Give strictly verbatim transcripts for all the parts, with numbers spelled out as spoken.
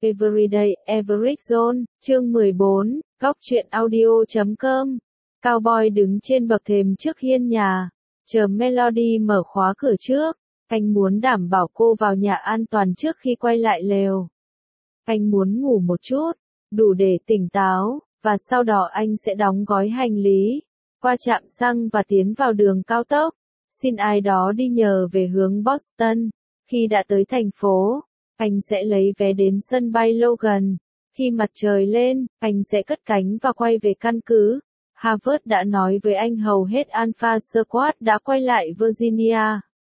Everyday Average Zone, chương mười bốn, góc truyện audio chấm com. Cowboy đứng trên bậc thềm trước hiên nhà, chờ Melody mở khóa cửa trước. Anh muốn đảm bảo cô vào nhà an toàn trước khi quay lại lều. Anh muốn ngủ một chút, đủ để tỉnh táo, và sau đó anh sẽ đóng gói hành lý, qua trạm xăng và tiến vào đường cao tốc. Xin ai đó đi nhờ về hướng Boston. Khi đã tới thành phố, anh sẽ lấy vé đến sân bay Logan. Khi mặt trời lên, anh sẽ cất cánh và quay về căn cứ. Harvard đã nói với anh hầu hết Alpha Squad đã quay lại Virginia.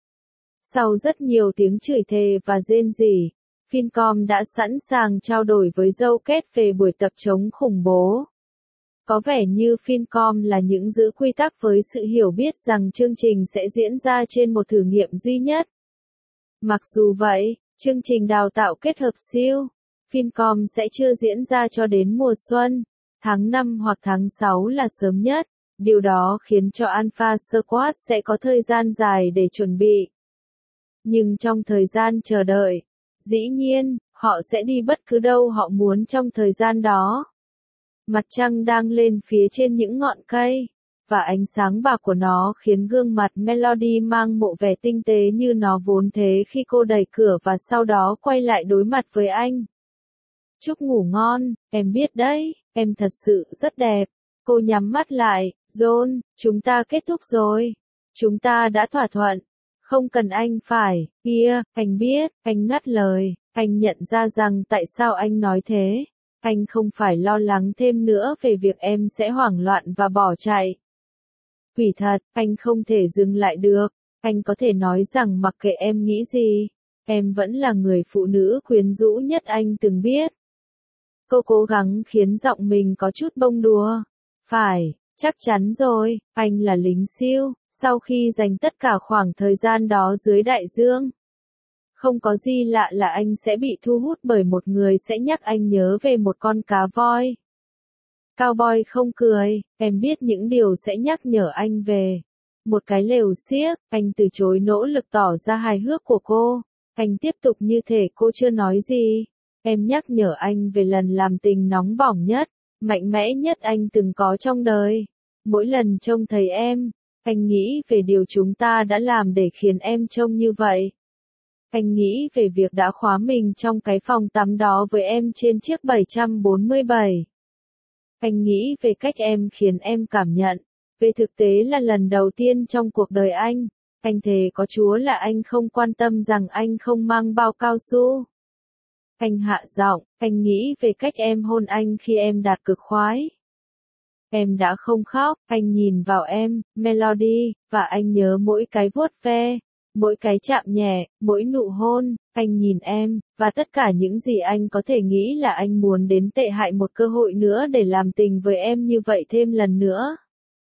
Sau rất nhiều tiếng chửi thề và rên rỉ, Fincom đã sẵn sàng trao đổi với Joe Kết về buổi tập chống khủng bố. Có vẻ như Fincom là những giữ quy tắc với sự hiểu biết rằng chương trình sẽ diễn ra trên một thử nghiệm duy nhất. Mặc dù vậy, chương trình đào tạo kết hợp siêu Fincom sẽ chưa diễn ra cho đến mùa xuân, tháng năm hoặc tháng sáu là sớm nhất. Điều đó khiến cho Alpha Squad sẽ có thời gian dài để chuẩn bị. Nhưng trong thời gian chờ đợi, dĩ nhiên, họ sẽ đi bất cứ đâu họ muốn trong thời gian đó. Mặt trăng đang lên phía trên những ngọn cây, và ánh sáng bạc của nó khiến gương mặt Melody mang bộ vẻ tinh tế như nó vốn thế khi cô đẩy cửa và sau đó quay lại đối mặt với anh. Chúc ngủ ngon, em biết đấy, em thật sự rất đẹp. Cô nhắm mắt lại, John, chúng ta kết thúc rồi. Chúng ta đã thỏa thuận. Không cần anh phải, kia, anh biết, anh ngắt lời, anh nhận ra rằng tại sao anh nói thế. Anh không phải lo lắng thêm nữa về việc em sẽ hoảng loạn và bỏ chạy. Quỷ thật, anh không thể dừng lại được. Anh có thể nói rằng mặc kệ em nghĩ gì, em vẫn là người phụ nữ quyến rũ nhất anh từng biết. Cô cố gắng khiến giọng mình có chút bông đùa. Phải, chắc chắn rồi, anh là lính siêu, sau khi dành tất cả khoảng thời gian đó dưới đại dương. Không có gì lạ là anh sẽ bị thu hút bởi một người sẽ nhắc anh nhớ về một con cá voi. Cowboy không cười, em biết những điều sẽ nhắc nhở anh về một cái lều xiếc. Anh từ chối nỗ lực tỏ ra hài hước của cô. Anh tiếp tục như thể cô chưa nói gì. Em nhắc nhở anh về lần làm tình nóng bỏng nhất, mạnh mẽ nhất anh từng có trong đời. Mỗi lần trông thấy em, anh nghĩ về điều chúng ta đã làm để khiến em trông như vậy. Anh nghĩ về việc đã khóa mình trong cái phòng tắm đó với em trên chiếc bảy trăm bốn mươi bảy. Anh nghĩ về cách em khiến em cảm nhận. Về thực tế là lần đầu tiên trong cuộc đời anh, anh thề có Chúa là anh không quan tâm rằng anh không mang bao cao su. Anh hạ giọng, anh nghĩ về cách em hôn anh khi em đạt cực khoái. Em đã không khóc, anh nhìn vào em, Melody, và anh nhớ mỗi cái vuốt ve, mỗi cái chạm nhẹ, mỗi nụ hôn. Anh nhìn em, và tất cả những gì anh có thể nghĩ là anh muốn đến tệ hại một cơ hội nữa để làm tình với em như vậy thêm lần nữa.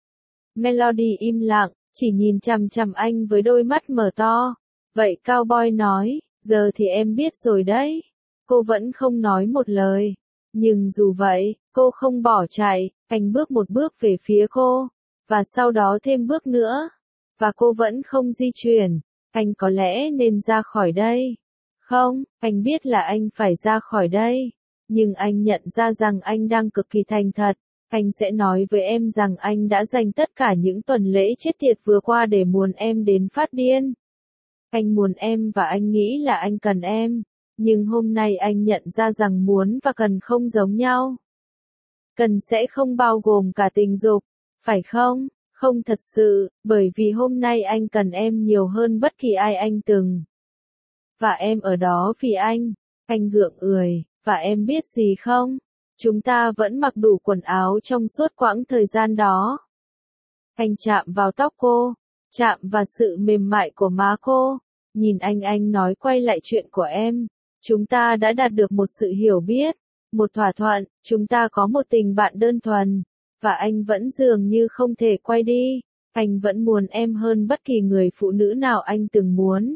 Melody im lặng, chỉ nhìn chằm chằm anh với đôi mắt mở to. Vậy Cowboy nói, giờ thì em biết rồi đấy. Cô vẫn không nói một lời. Nhưng dù vậy, cô không bỏ chạy. Anh bước một bước về phía cô, và sau đó thêm bước nữa. Và cô vẫn không di chuyển. Anh có lẽ nên ra khỏi đây. Không, anh biết là anh phải ra khỏi đây. Nhưng anh nhận ra rằng anh đang cực kỳ thành thật. Anh sẽ nói với em rằng anh đã dành tất cả những tuần lễ chết tiệt vừa qua để muốn em đến phát điên. Anh muốn em và anh nghĩ là anh cần em. Nhưng hôm nay anh nhận ra rằng muốn và cần không giống nhau. Cần sẽ không bao gồm cả tình dục, phải không? Không thật sự, bởi vì hôm nay anh cần em nhiều hơn bất kỳ ai anh từng. Và em ở đó vì anh. Anh gượng ười, và em biết gì không? Chúng ta vẫn mặc đủ quần áo trong suốt quãng thời gian đó. Anh chạm vào tóc cô, chạm vào sự mềm mại của má cô. Nhìn anh anh nói quay lại chuyện của em. Chúng ta đã đạt được một sự hiểu biết, một thỏa thuận, chúng ta có một tình bạn đơn thuần. Và anh vẫn dường như không thể quay đi. Anh vẫn muốn em hơn bất kỳ người phụ nữ nào anh từng muốn.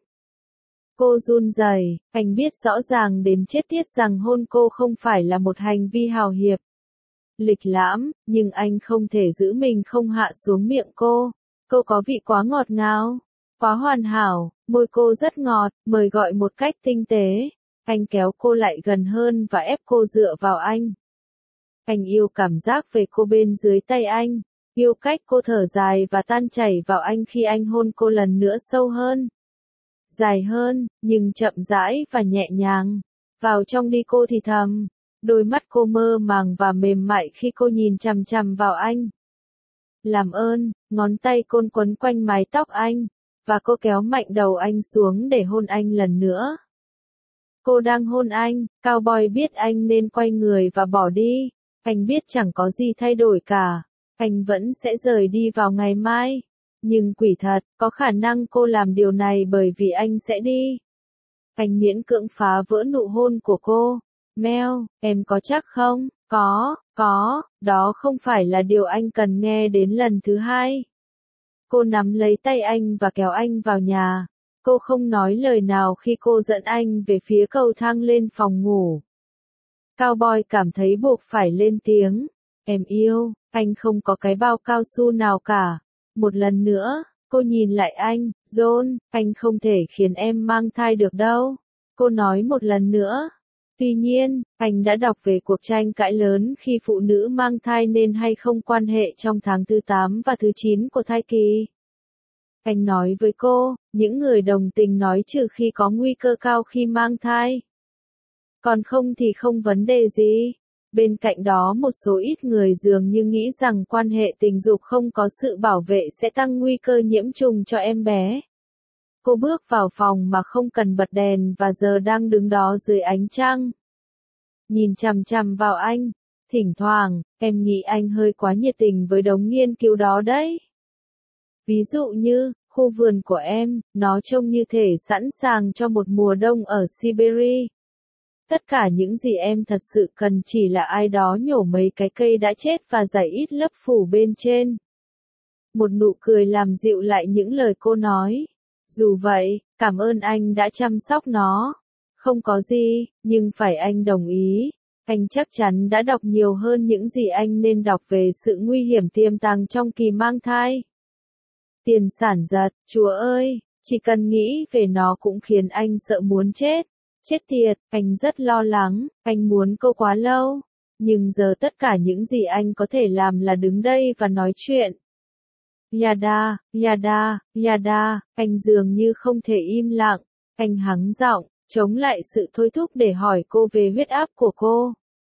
Cô run rẩy, anh biết rõ ràng đến chết tiết rằng hôn cô không phải là một hành vi hào hiệp, lịch lãm, nhưng anh không thể giữ mình không hạ xuống miệng cô. Cô có vị quá ngọt ngào, quá hoàn hảo, môi cô rất ngọt, mời gọi một cách tinh tế. Anh kéo cô lại gần hơn và ép cô dựa vào anh. Anh yêu cảm giác về cô bên dưới tay anh, yêu cách cô thở dài và tan chảy vào anh khi anh hôn cô lần nữa sâu hơn, dài hơn, nhưng chậm rãi và nhẹ nhàng. Vào trong đi, cô thì thầm. Đôi mắt cô mơ màng và mềm mại khi cô nhìn chằm chằm vào anh. Làm ơn, ngón tay côn quấn quanh mái tóc anh, và cô kéo mạnh đầu anh xuống để hôn anh lần nữa. Cô đang hôn anh, cowboy biết anh nên quay người và bỏ đi. Anh biết chẳng có gì thay đổi cả. Anh vẫn sẽ rời đi vào ngày mai. Nhưng quỷ thật, có khả năng cô làm điều này bởi vì anh sẽ đi. Anh miễn cưỡng phá vỡ nụ hôn của cô. Mel, em có chắc không? Có, có, đó không phải là điều anh cần nghe đến lần thứ hai. Cô nắm lấy tay anh và kéo anh vào nhà. Cô không nói lời nào khi cô dẫn anh về phía cầu thang lên phòng ngủ. Cowboy cảm thấy buộc phải lên tiếng. Em yêu, anh không có cái bao cao su nào cả. Một lần nữa, cô nhìn lại anh. John, anh không thể khiến em mang thai được đâu. Cô nói một lần nữa. Tuy nhiên, anh đã đọc về cuộc tranh cãi lớn khi phụ nữ mang thai nên hay không quan hệ trong tháng thứ tám và thứ chín của thai kỳ. Anh nói với cô, những người đồng tình nói trừ khi có nguy cơ cao khi mang thai. Còn không thì không vấn đề gì. Bên cạnh đó một số ít người dường như nghĩ rằng quan hệ tình dục không có sự bảo vệ sẽ tăng nguy cơ nhiễm trùng cho em bé. Cô bước vào phòng mà không cần bật đèn và giờ đang đứng đó dưới ánh trăng. Nhìn chằm chằm vào anh. Thỉnh thoảng, em nghĩ anh hơi quá nhiệt tình với đống nghiên cứu đó đấy. Ví dụ như, khu vườn của em, nó trông như thể sẵn sàng cho một mùa đông ở Siberia. Tất cả những gì em thật sự cần chỉ là ai đó nhổ mấy cái cây đã chết và rải ít lớp phủ bên trên. Một nụ cười làm dịu lại những lời cô nói. Dù vậy, cảm ơn anh đã chăm sóc nó. Không có gì, nhưng phải anh đồng ý. Anh chắc chắn đã đọc nhiều hơn những gì anh nên đọc về sự nguy hiểm tiềm tàng trong kỳ mang thai. Tiền sản giật, Chúa ơi, chỉ cần nghĩ về nó cũng khiến anh sợ muốn chết. Chết tiệt, anh rất lo lắng, anh muốn cô quá lâu. Nhưng giờ tất cả những gì anh có thể làm là đứng đây và nói chuyện. Yada, yada, yada, anh dường như không thể im lặng. Anh hắng giọng, chống lại sự thôi thúc để hỏi cô về huyết áp của cô.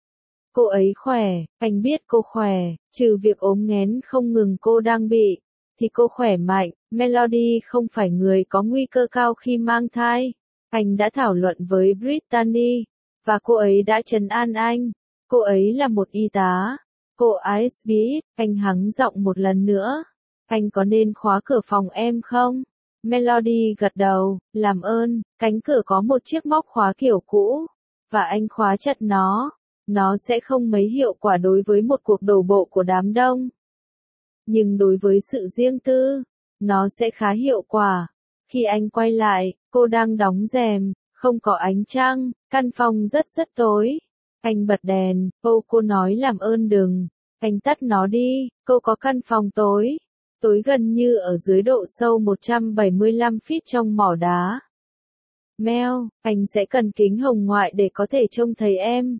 Cô ấy khỏe, anh biết cô khỏe, trừ việc ốm nghén không ngừng cô đang bị, thì cô khỏe mạnh. Melody không phải người có nguy cơ cao khi mang thai. Anh đã thảo luận với Brittany, và cô ấy đã trấn an anh. Cô ấy là một y tá. Cô i ét bê, anh hắng giọng một lần nữa. Anh có nên khóa cửa phòng em không? Melody gật đầu, làm ơn, cánh cửa có một chiếc móc khóa kiểu cũ, và anh khóa chặt nó. Nó sẽ không mấy hiệu quả đối với một cuộc đổ bộ của đám đông. Nhưng đối với sự riêng tư, nó sẽ khá hiệu quả. Khi anh quay lại, cô đang đóng rèm, không có ánh trăng, căn phòng rất rất tối. Anh bật đèn, ô cô nói làm ơn đừng. Anh tắt nó đi, cô có căn phòng tối. Tối gần như ở dưới độ sâu một trăm bảy mươi lăm feet trong mỏ đá. Mel, anh sẽ cần kính hồng ngoại để có thể trông thấy em.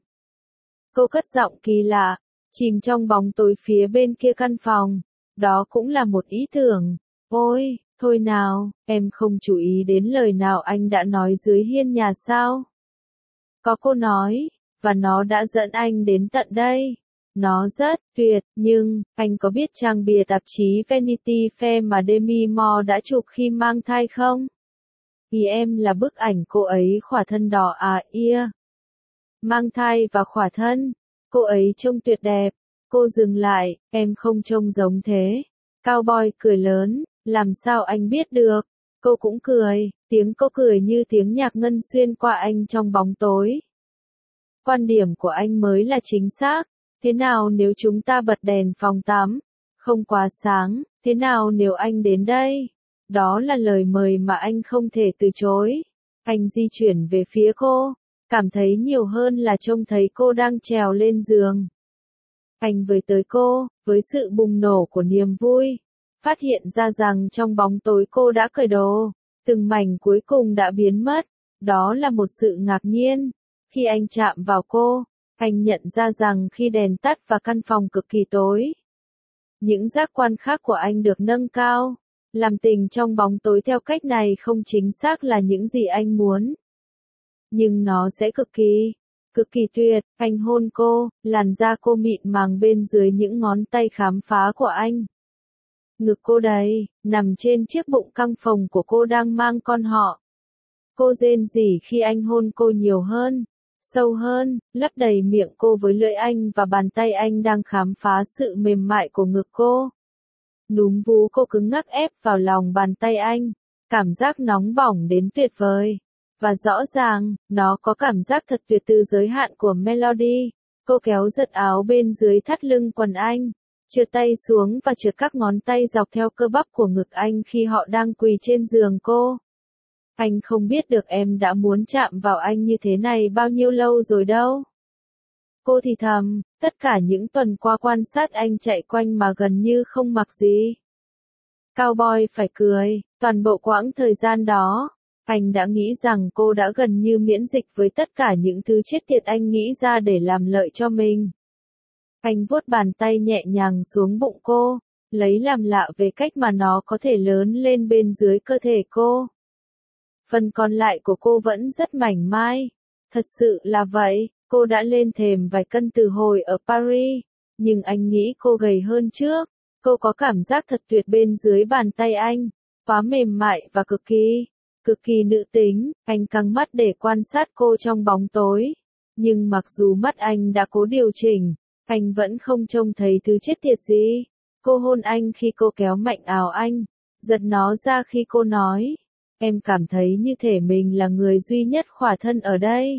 Cô cất giọng kỳ lạ, chìm trong bóng tối phía bên kia căn phòng. Đó cũng là một ý tưởng. Ôi, thôi nào, em không chú ý đến lời nào anh đã nói dưới hiên nhà sao? Có, cô nói, và nó đã dẫn anh đến tận đây. Nó rất tuyệt, nhưng, anh có biết trang bìa tạp chí Vanity Fair mà Demi Moore đã chụp khi mang thai không? Vì em là bức ảnh cô ấy khỏa thân đỏ à ia. Mang thai và khỏa thân. Cô ấy trông tuyệt đẹp. Cô dừng lại, em không trông giống thế. Cowboy cười lớn, làm sao anh biết được? Cô cũng cười, tiếng cô cười như tiếng nhạc ngân xuyên qua anh trong bóng tối. Quan điểm của anh mới là chính xác. Thế nào nếu chúng ta bật đèn phòng tắm? Không quá sáng, thế nào nếu anh đến đây? Đó là lời mời mà anh không thể từ chối. Anh di chuyển về phía cô, cảm thấy nhiều hơn là trông thấy cô đang trèo lên giường. Anh với tới cô, với sự bùng nổ của niềm vui, phát hiện ra rằng trong bóng tối cô đã cởi đồ, từng mảnh cuối cùng đã biến mất. đó là một sự ngạc nhiên. Khi anh chạm vào cô, anh nhận ra rằng khi đèn tắt và căn phòng cực kỳ tối, những giác quan khác của anh được nâng cao. Làm tình trong bóng tối theo cách này không chính xác là những gì anh muốn. Nhưng nó sẽ cực kỳ, cực kỳ tuyệt. Anh hôn cô, làn da cô mịn màng bên dưới những ngón tay khám phá của anh. Ngực cô đầy, nằm trên chiếc bụng căng phồng của cô đang mang con họ. Cô rên rỉ khi anh hôn cô nhiều hơn, sâu hơn, lấp đầy miệng cô với lưỡi anh và bàn tay anh đang khám phá sự mềm mại của ngực cô. Núm vú cô cứng ngắc ép vào lòng bàn tay anh, cảm giác nóng bỏng đến tuyệt vời. Và rõ ràng, nó có cảm giác thật tuyệt từ giới hạn của Melody. Cô kéo giật áo bên dưới thắt lưng quần anh, trượt tay xuống và trượt các ngón tay dọc theo cơ bắp của ngực anh khi họ đang quỳ trên giường cô. Anh không biết được em đã muốn chạm vào anh như thế này bao nhiêu lâu rồi đâu. Cô thì thầm, tất cả những tuần qua quan sát anh chạy quanh mà gần như không mặc gì. Cowboy phải cười, toàn bộ quãng thời gian đó, anh đã nghĩ rằng cô đã gần như miễn dịch với tất cả những thứ chết tiệt anh nghĩ ra để làm lợi cho mình. Anh vuốt bàn tay nhẹ nhàng xuống bụng cô, lấy làm lạ về cách mà nó có thể lớn lên bên dưới cơ thể cô. Phần còn lại của cô vẫn rất mảnh mai. Thật sự là vậy, cô đã lên thềm vài cân từ hồi ở Paris, nhưng anh nghĩ cô gầy hơn trước. Cô có cảm giác thật tuyệt bên dưới bàn tay anh, quá mềm mại và cực kỳ, cực kỳ nữ tính. Anh căng mắt để quan sát cô trong bóng tối. Nhưng mặc dù mắt anh đã cố điều chỉnh, anh vẫn không trông thấy thứ chết tiệt gì. Cô hôn anh khi cô kéo mạnh áo anh, giật nó ra khi cô nói, em cảm thấy như thể mình là người duy nhất khỏa thân ở đây.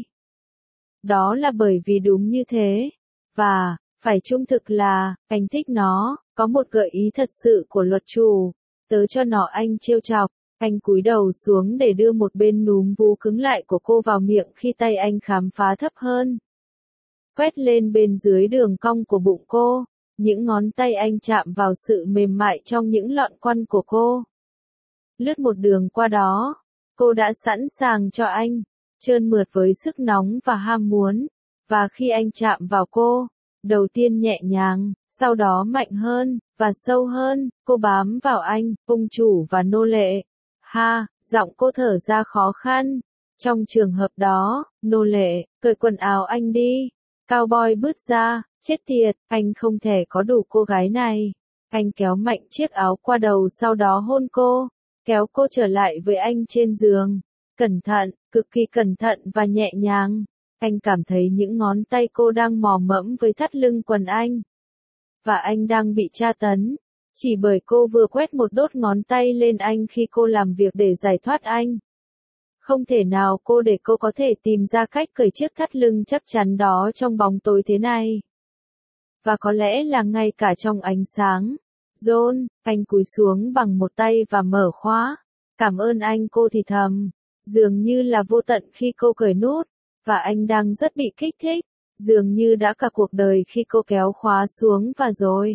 Đó là bởi vì đúng như thế. Và, phải trung thực là, anh thích nó, có một gợi ý thật sự của luật chủ. Tớ cho nó anh trêu chọc, anh cúi đầu xuống để đưa một bên núm vú cứng lại của cô vào miệng khi tay anh khám phá thấp hơn. Quét lên bên dưới đường cong của bụng cô, những ngón tay anh chạm vào sự mềm mại trong những lọn quăn của cô. Lướt một đường qua đó, cô đã sẵn sàng cho anh, trơn mượt với sức nóng và ham muốn. Và khi anh chạm vào cô, đầu tiên nhẹ nhàng, sau đó mạnh hơn, và sâu hơn, cô bám vào anh, ông chủ và nô lệ. Ha, giọng cô thở ra khó khăn. Trong trường hợp đó, nô lệ, cởi quần áo anh đi. Cowboy bứt ra, chết tiệt, anh không thể có đủ cô gái này. Anh kéo mạnh chiếc áo qua đầu sau đó hôn cô, kéo cô trở lại với anh trên giường. Cẩn thận, cực kỳ cẩn thận và nhẹ nhàng. Anh cảm thấy những ngón tay cô đang mò mẫm với thắt lưng quần anh. Và anh đang bị tra tấn, chỉ bởi cô vừa quét một đốt ngón tay lên anh khi cô làm việc để giải thoát anh. Không thể nào cô để cô có thể tìm ra cách cởi chiếc thắt lưng chắc chắn đó trong bóng tối thế này. Và có lẽ là ngay cả trong ánh sáng. John, anh cúi xuống bằng một tay và mở khóa. Cảm ơn anh, cô thì thầm. Dường như là vô tận khi cô cởi nút. Và anh đang rất bị kích thích. Dường như đã cả cuộc đời khi cô kéo khóa xuống và rồi.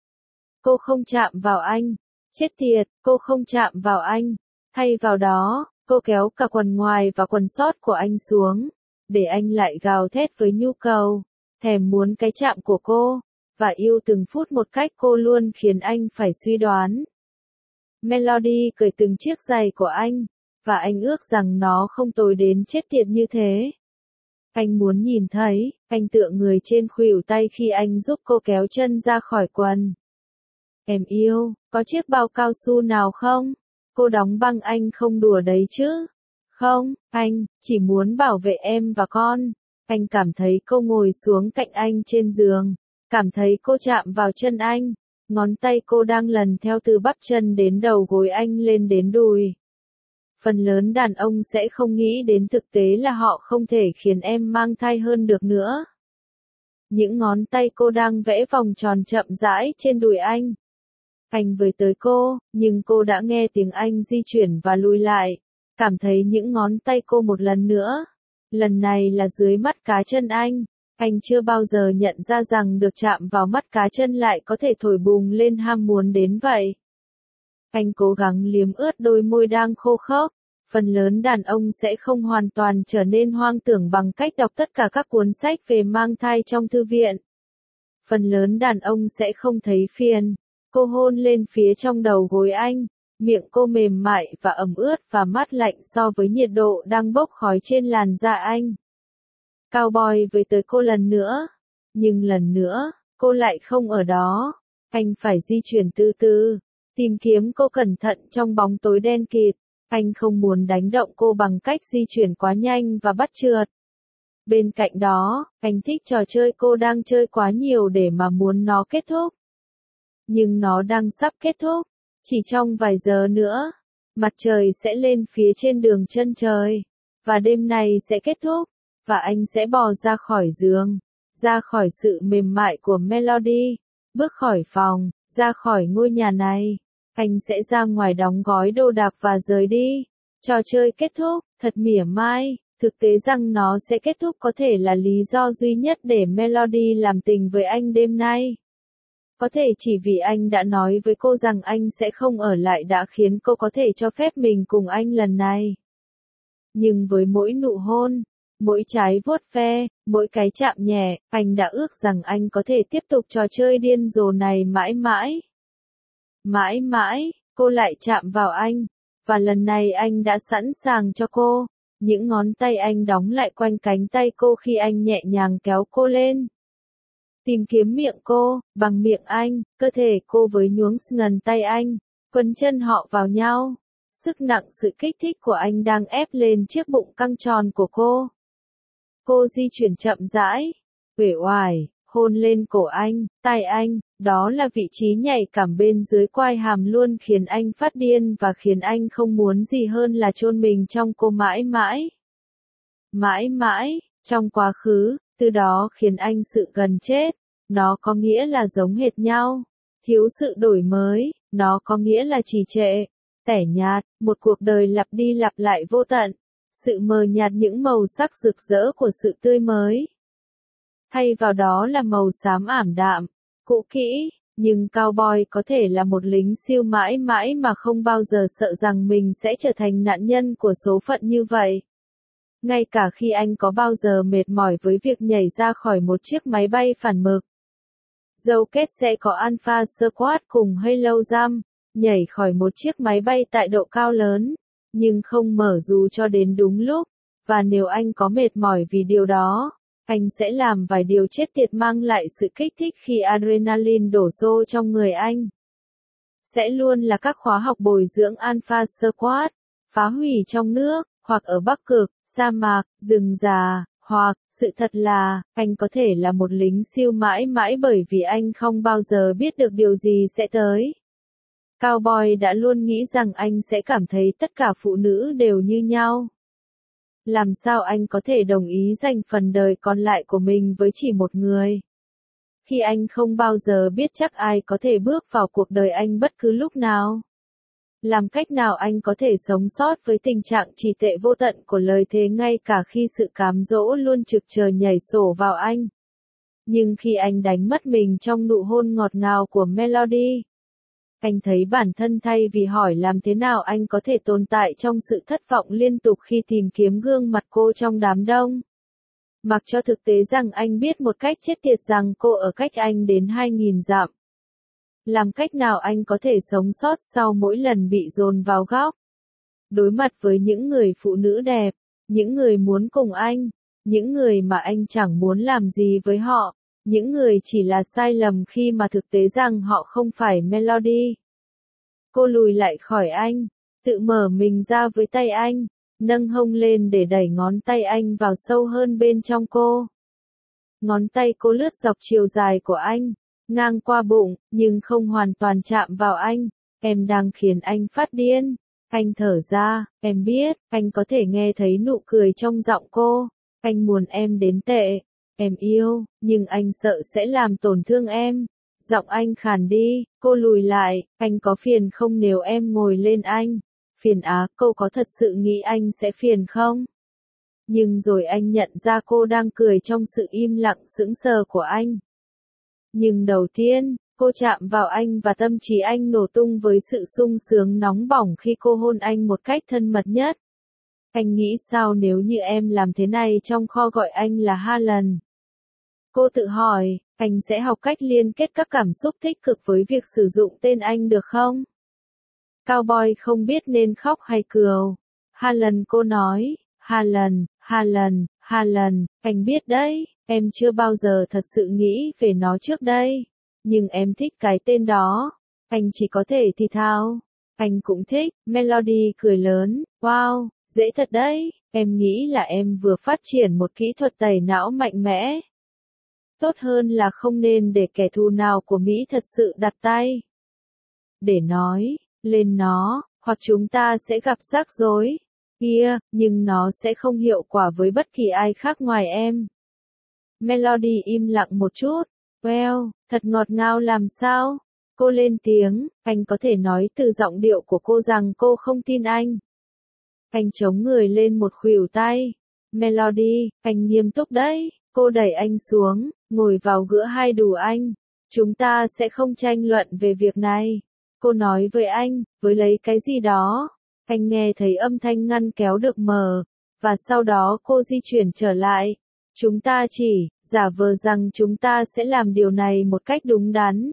Cô không chạm vào anh. Chết tiệt, cô không chạm vào anh. Thay vào đó, cô kéo cả quần ngoài và quần sót của anh xuống. Để anh lại gào thét với nhu cầu, thèm muốn cái chạm của cô. Và yêu từng phút một cách cô luôn khiến anh phải suy đoán. Melody cởi từng chiếc giày của anh. Và anh ước rằng nó không tồi đến chết tiệt như thế. Anh muốn nhìn thấy, anh tựa người trên khuỷu tay khi anh giúp cô kéo chân ra khỏi quần. Em yêu, có chiếc bao cao su nào không? Cô đóng băng anh không đùa đấy chứ? Không, anh, chỉ muốn bảo vệ em và con. Anh cảm thấy cô ngồi xuống cạnh anh trên giường. Cảm thấy cô chạm vào chân anh. Ngón tay cô đang lần theo từ bắp chân đến đầu gối anh lên đến đùi. Phần lớn đàn ông sẽ không nghĩ đến thực tế là họ không thể khiến em mang thai hơn được nữa. Những ngón tay cô đang vẽ vòng tròn chậm rãi trên đùi anh. Anh với tới cô, nhưng cô đã nghe tiếng anh di chuyển và lùi lại. Cảm thấy những ngón tay cô một lần nữa. Lần này là dưới mắt cá chân anh. Anh chưa bao giờ nhận ra rằng được chạm vào mắt cá chân lại có thể thổi bùng lên ham muốn đến vậy. Anh cố gắng liếm ướt đôi môi đang khô khốc. Phần lớn đàn ông sẽ không hoàn toàn trở nên hoang tưởng bằng cách đọc tất cả các cuốn sách về mang thai trong thư viện. Phần lớn đàn ông sẽ không thấy phiền. Cô hôn lên phía trong đầu gối anh, miệng cô mềm mại và ẩm ướt và mát lạnh so với nhiệt độ đang bốc khói trên làn da anh. Cowboy với tới cô lần nữa, nhưng lần nữa, cô lại không ở đó. Anh phải di chuyển từ từ, tìm kiếm cô cẩn thận trong bóng tối đen kịt. Anh không muốn đánh động cô bằng cách di chuyển quá nhanh và bắt trượt. Bên cạnh đó, anh thích trò chơi cô đang chơi quá nhiều để mà muốn nó kết thúc. Nhưng nó đang sắp kết thúc. Chỉ trong vài giờ nữa, mặt trời sẽ lên phía trên đường chân trời. Và đêm này sẽ kết thúc. Và anh sẽ bò ra khỏi giường. Ra khỏi sự mềm mại của Melody. Bước khỏi phòng, ra khỏi ngôi nhà này. Anh sẽ ra ngoài đóng gói đồ đạc và rời đi. Trò chơi kết thúc, thật mỉa mai. Thực tế rằng nó sẽ kết thúc có thể là lý do duy nhất để Melody làm tình với anh đêm nay. Có thể chỉ vì anh đã nói với cô rằng anh sẽ không ở lại đã khiến cô có thể cho phép mình cùng anh lần này. Nhưng với mỗi nụ hôn, mỗi trái vuốt ve, mỗi cái chạm nhẹ, anh đã ước rằng anh có thể tiếp tục trò chơi điên rồ này mãi mãi. Mãi mãi, cô lại chạm vào anh. Và lần này anh đã sẵn sàng cho cô. Những ngón tay anh đóng lại quanh cánh tay cô khi anh nhẹ nhàng kéo cô lên. Tìm kiếm miệng cô, bằng miệng anh, cơ thể cô với nhuốm ngần tay anh, quấn chân họ vào nhau. Sức nặng sự kích thích của anh đang ép lên chiếc bụng căng tròn của cô. Cô di chuyển chậm rãi, uể oải, hôn lên cổ anh, tai anh, đó là vị trí nhạy cảm bên dưới quai hàm luôn khiến anh phát điên và khiến anh không muốn gì hơn là chôn mình trong cô mãi mãi. Mãi mãi, trong quá khứ, từ đó khiến anh sự gần chết. Nó có nghĩa là giống hệt nhau. Thiếu sự đổi mới, nó có nghĩa là trì trệ, tẻ nhạt, một cuộc đời lặp đi lặp lại vô tận. Sự mờ nhạt những màu sắc rực rỡ của sự tươi mới. Thay vào đó là màu xám ảm đạm, cũ kỹ, nhưng cowboy có thể là một lính siêu mãi mãi mà không bao giờ sợ rằng mình sẽ trở thành nạn nhân của số phận như vậy. Ngay cả khi anh có bao giờ mệt mỏi với việc nhảy ra khỏi một chiếc máy bay phản mực. Dâu kết sẽ có Alpha Squad cùng Halo Jump, nhảy khỏi một chiếc máy bay tại độ cao lớn, nhưng không mở dù cho đến đúng lúc, và nếu anh có mệt mỏi vì điều đó, anh sẽ làm vài điều chết tiệt mang lại sự kích thích khi adrenaline đổ xô trong người anh. Sẽ luôn là các khóa học bồi dưỡng Alpha Squad, phá hủy trong nước, hoặc ở Bắc Cực, sa mạc, rừng già, hoặc, sự thật là, anh có thể là một lính siêu mãi mãi bởi vì anh không bao giờ biết được điều gì sẽ tới. Cowboy đã luôn nghĩ rằng anh sẽ cảm thấy tất cả phụ nữ đều như nhau. Làm sao anh có thể đồng ý dành phần đời còn lại của mình với chỉ một người? Khi anh không bao giờ biết chắc ai có thể bước vào cuộc đời anh bất cứ lúc nào. Làm cách nào anh có thể sống sót với tình trạng trì tệ vô tận của lời thề ngay cả khi sự cám dỗ luôn trực chờ nhảy sổ vào anh? Nhưng khi anh đánh mất mình trong nụ hôn ngọt ngào của Melody, anh thấy bản thân thay vì hỏi làm thế nào anh có thể tồn tại trong sự thất vọng liên tục khi tìm kiếm gương mặt cô trong đám đông. Mặc cho thực tế rằng anh biết một cách chết tiệt rằng cô ở cách anh đến hai nghìn dặm. Làm cách nào anh có thể sống sót sau mỗi lần bị dồn vào góc? Đối mặt với những người phụ nữ đẹp, những người muốn cùng anh, những người mà anh chẳng muốn làm gì với họ, những người chỉ là sai lầm khi mà thực tế rằng họ không phải Melody. Cô lùi lại khỏi anh, tự mở mình ra với tay anh, nâng hông lên để đẩy ngón tay anh vào sâu hơn bên trong cô. Ngón tay cô lướt dọc chiều dài của anh, ngang qua bụng, nhưng không hoàn toàn chạm vào anh. Em đang khiến anh phát điên. Anh thở ra, em biết, anh có thể nghe thấy nụ cười trong giọng cô. Anh muốn em đến tệ. Em yêu, nhưng anh sợ sẽ làm tổn thương em. Giọng anh khàn đi, cô lùi lại, anh có phiền không nếu em ngồi lên anh? Phiền á, cô có thật sự nghĩ anh sẽ phiền không? Nhưng rồi anh nhận ra cô đang cười trong sự im lặng sững sờ của anh. Nhưng đầu tiên, cô chạm vào anh và tâm trí anh nổ tung với sự sung sướng nóng bỏng khi cô hôn anh một cách thân mật nhất. Anh nghĩ sao nếu như em làm thế này trong kho gọi anh là Harlan? Cô tự hỏi, anh sẽ học cách liên kết các cảm xúc tích cực với việc sử dụng tên anh được không? Cowboy không biết nên khóc hay cười. Harlan, cô nói, Harlan, Harlan, Harlan, anh biết đấy, em chưa bao giờ thật sự nghĩ về nó trước đây. Nhưng em thích cái tên đó. Anh chỉ có thể thì thào. Anh cũng thích. Melody cười lớn, wow, dễ thật đấy, em nghĩ là em vừa phát triển một kỹ thuật tẩy não mạnh mẽ. Tốt hơn là không nên để kẻ thù nào của Mỹ thật sự đặt tay để nói lên nó, hoặc chúng ta sẽ gặp rắc rối. Kia, nhưng nó sẽ không hiệu quả với bất kỳ ai khác ngoài em. Melody im lặng một chút. Well, thật ngọt ngào làm sao? Cô lên tiếng, anh có thể nói từ giọng điệu của cô rằng cô không tin anh. Anh chống người lên một khuỷu tay. Melody, anh nghiêm túc đấy. Cô đẩy anh xuống, ngồi vào giữa hai đùi anh. Chúng ta sẽ không tranh luận về việc này. Cô nói với anh, với lấy cái gì đó. Anh nghe thấy âm thanh ngăn kéo được mở, và sau đó cô di chuyển trở lại. Chúng ta chỉ giả vờ rằng chúng ta sẽ làm điều này một cách đúng đắn.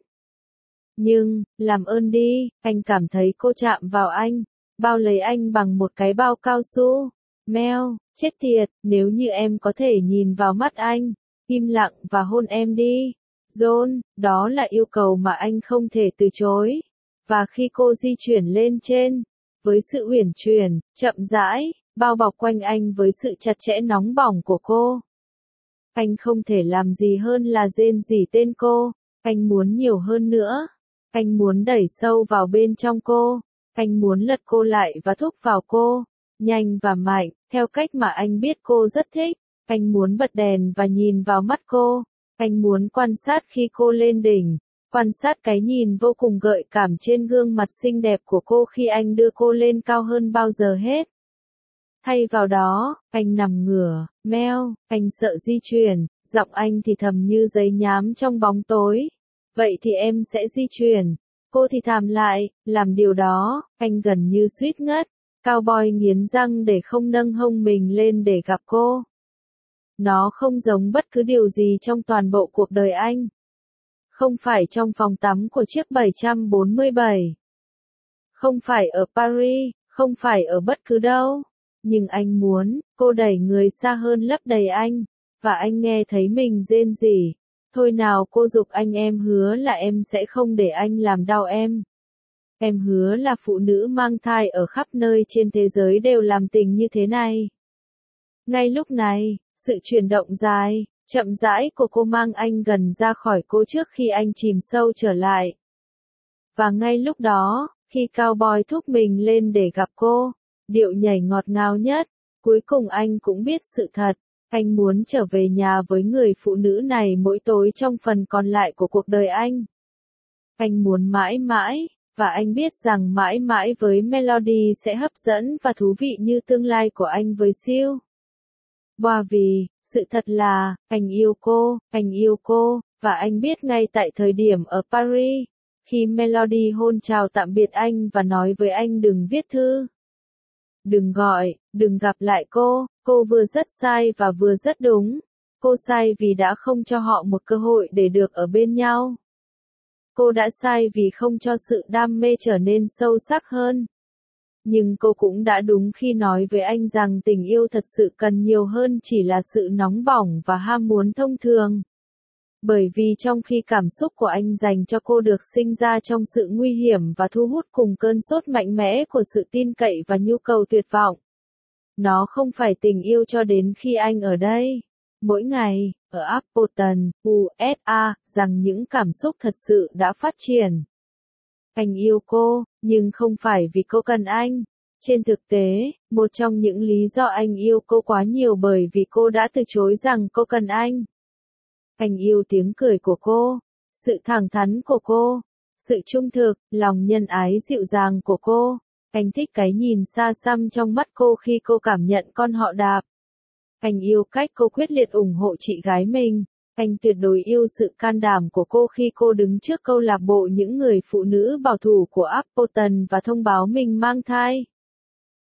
Nhưng, làm ơn đi, anh cảm thấy cô chạm vào anh, bao lấy anh bằng một cái bao cao su. Mel, chết tiệt, nếu như em có thể nhìn vào mắt anh, im lặng và hôn em đi. John, đó là yêu cầu mà anh không thể từ chối. Và khi cô di chuyển lên trên, với sự uyển chuyển, chậm rãi, bao bọc quanh anh với sự chặt chẽ nóng bỏng của cô. Anh không thể làm gì hơn là rên rỉ tên cô, anh muốn nhiều hơn nữa. Anh muốn đẩy sâu vào bên trong cô, anh muốn lật cô lại và thúc vào cô, nhanh và mạnh, theo cách mà anh biết cô rất thích. Anh muốn bật đèn và nhìn vào mắt cô, anh muốn quan sát khi cô lên đỉnh, quan sát cái nhìn vô cùng gợi cảm trên gương mặt xinh đẹp của cô khi anh đưa cô lên cao hơn bao giờ hết. Thay vào đó, anh nằm ngửa, Mel, anh sợ di chuyển, giọng anh thì thầm như giấy nhám trong bóng tối. Vậy thì em sẽ di chuyển. Cô thì thầm lại, làm điều đó, anh gần như suýt ngất. Cowboy nghiến răng để không nâng hông mình lên để gặp cô. Nó không giống bất cứ điều gì trong toàn bộ cuộc đời anh. Không phải trong phòng tắm của chiếc bảy trăm bốn mươi bảy. Không phải ở Paris, không phải ở bất cứ đâu. Nhưng anh muốn, cô đẩy người xa hơn lấp đầy anh, và anh nghe thấy mình rên rỉ. Thôi nào cô giục anh, em hứa là em sẽ không để anh làm đau em. Em hứa là phụ nữ mang thai ở khắp nơi trên thế giới đều làm tình như thế này. Ngay lúc này, sự chuyển động dài, chậm rãi của cô mang anh gần ra khỏi cô trước khi anh chìm sâu trở lại. Và ngay lúc đó, khi cowboy thúc mình lên để gặp cô, điệu nhảy ngọt ngào nhất, cuối cùng anh cũng biết sự thật. Anh muốn trở về nhà với người phụ nữ này mỗi tối trong phần còn lại của cuộc đời anh. Anh muốn mãi mãi, và anh biết rằng mãi mãi với Melody sẽ hấp dẫn và thú vị như tương lai của anh với Siêu. Và vì, sự thật là, anh yêu cô, anh yêu cô, và anh biết ngay tại thời điểm ở Paris, khi Melody hôn chào tạm biệt anh và nói với anh đừng viết thư. Đừng gọi, đừng gặp lại cô, cô vừa rất sai và vừa rất đúng. Cô sai vì đã không cho họ một cơ hội để được ở bên nhau. Cô đã sai vì không cho sự đam mê trở nên sâu sắc hơn. Nhưng cô cũng đã đúng khi nói với anh rằng tình yêu thật sự cần nhiều hơn chỉ là sự nóng bỏng và ham muốn thông thường. Bởi vì trong khi cảm xúc của anh dành cho cô được sinh ra trong sự nguy hiểm và thu hút cùng cơn sốt mạnh mẽ của sự tin cậy và nhu cầu tuyệt vọng. Nó không phải tình yêu cho đến khi anh ở đây, mỗi ngày, ở Appleton, u ét a, rằng những cảm xúc thật sự đã phát triển. Anh yêu cô, nhưng không phải vì cô cần anh. Trên thực tế, một trong những lý do anh yêu cô quá nhiều bởi vì cô đã từ chối rằng cô cần anh. Anh yêu tiếng cười của cô, sự thẳng thắn của cô, sự trung thực, lòng nhân ái dịu dàng của cô. Anh thích cái nhìn xa xăm trong mắt cô khi cô cảm nhận con họ đạp. Anh yêu cách cô quyết liệt ủng hộ chị gái mình. Anh tuyệt đối yêu sự can đảm của cô khi cô đứng trước câu lạc bộ những người phụ nữ bảo thủ của Appleton và thông báo mình mang thai.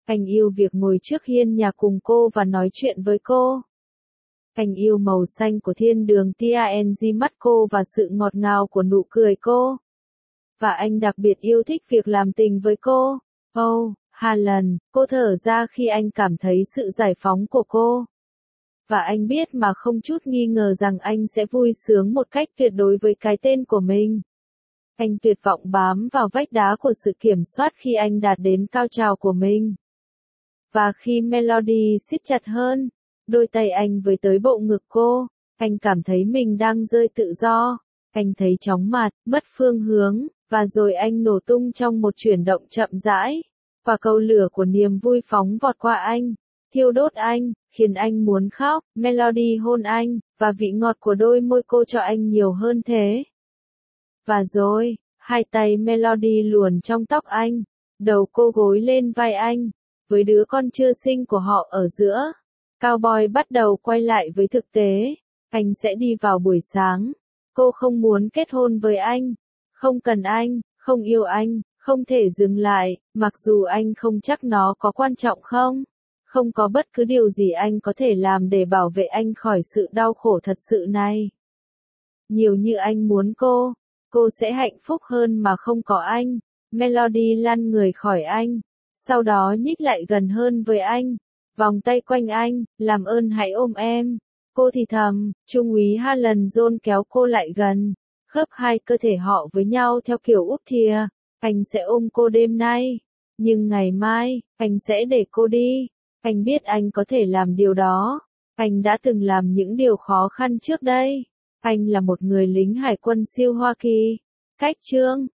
Anh yêu việc ngồi trước hiên nhà cùng cô và nói chuyện với cô. Anh yêu màu xanh của thiên đường Tang mắt cô và sự ngọt ngào của nụ cười cô. Và anh đặc biệt yêu thích việc làm tình với cô. Oh, Harlan, cô thở ra khi anh cảm thấy sự giải phóng của cô. Và anh biết mà không chút nghi ngờ rằng anh sẽ vui sướng một cách tuyệt đối với cái tên của mình. Anh tuyệt vọng bám vào vách đá của sự kiểm soát khi anh đạt đến cao trào của mình. Và khi Melody siết chặt hơn, đôi tay anh với tới bộ ngực cô, anh cảm thấy mình đang rơi tự do. Anh thấy chóng mặt, mất phương hướng, và rồi anh nổ tung trong một chuyển động chậm rãi. Và cầu lửa của niềm vui phóng vọt qua anh, thiêu đốt anh, khiến anh muốn khóc. Melody hôn anh, và vị ngọt của đôi môi cô cho anh nhiều hơn thế. Và rồi, hai tay Melody luồn trong tóc anh, đầu cô gối lên vai anh, với đứa con chưa sinh của họ ở giữa. Cowboy bắt đầu quay lại với thực tế. Anh sẽ đi vào buổi sáng. Cô không muốn kết hôn với anh. Không cần anh, không yêu anh, không thể dừng lại, mặc dù anh không chắc nó có quan trọng không. Không có bất cứ điều gì anh có thể làm để bảo vệ anh khỏi sự đau khổ thật sự này. Nhiều như anh muốn cô, cô sẽ hạnh phúc hơn mà không có anh. Melody lăn người khỏi anh, sau đó nhích lại gần hơn với anh, vòng tay quanh anh, làm ơn hãy ôm em. Cô thì thầm, Trung úy Harlan John kéo cô lại gần, khớp hai cơ thể họ với nhau theo kiểu úp thìa. Anh sẽ ôm cô đêm nay, nhưng ngày mai, anh sẽ để cô đi. Anh biết anh có thể làm điều đó. Anh đã từng làm những điều khó khăn trước đây. Anh là một người lính hải quân siêu Hoa Kỳ. Cách chương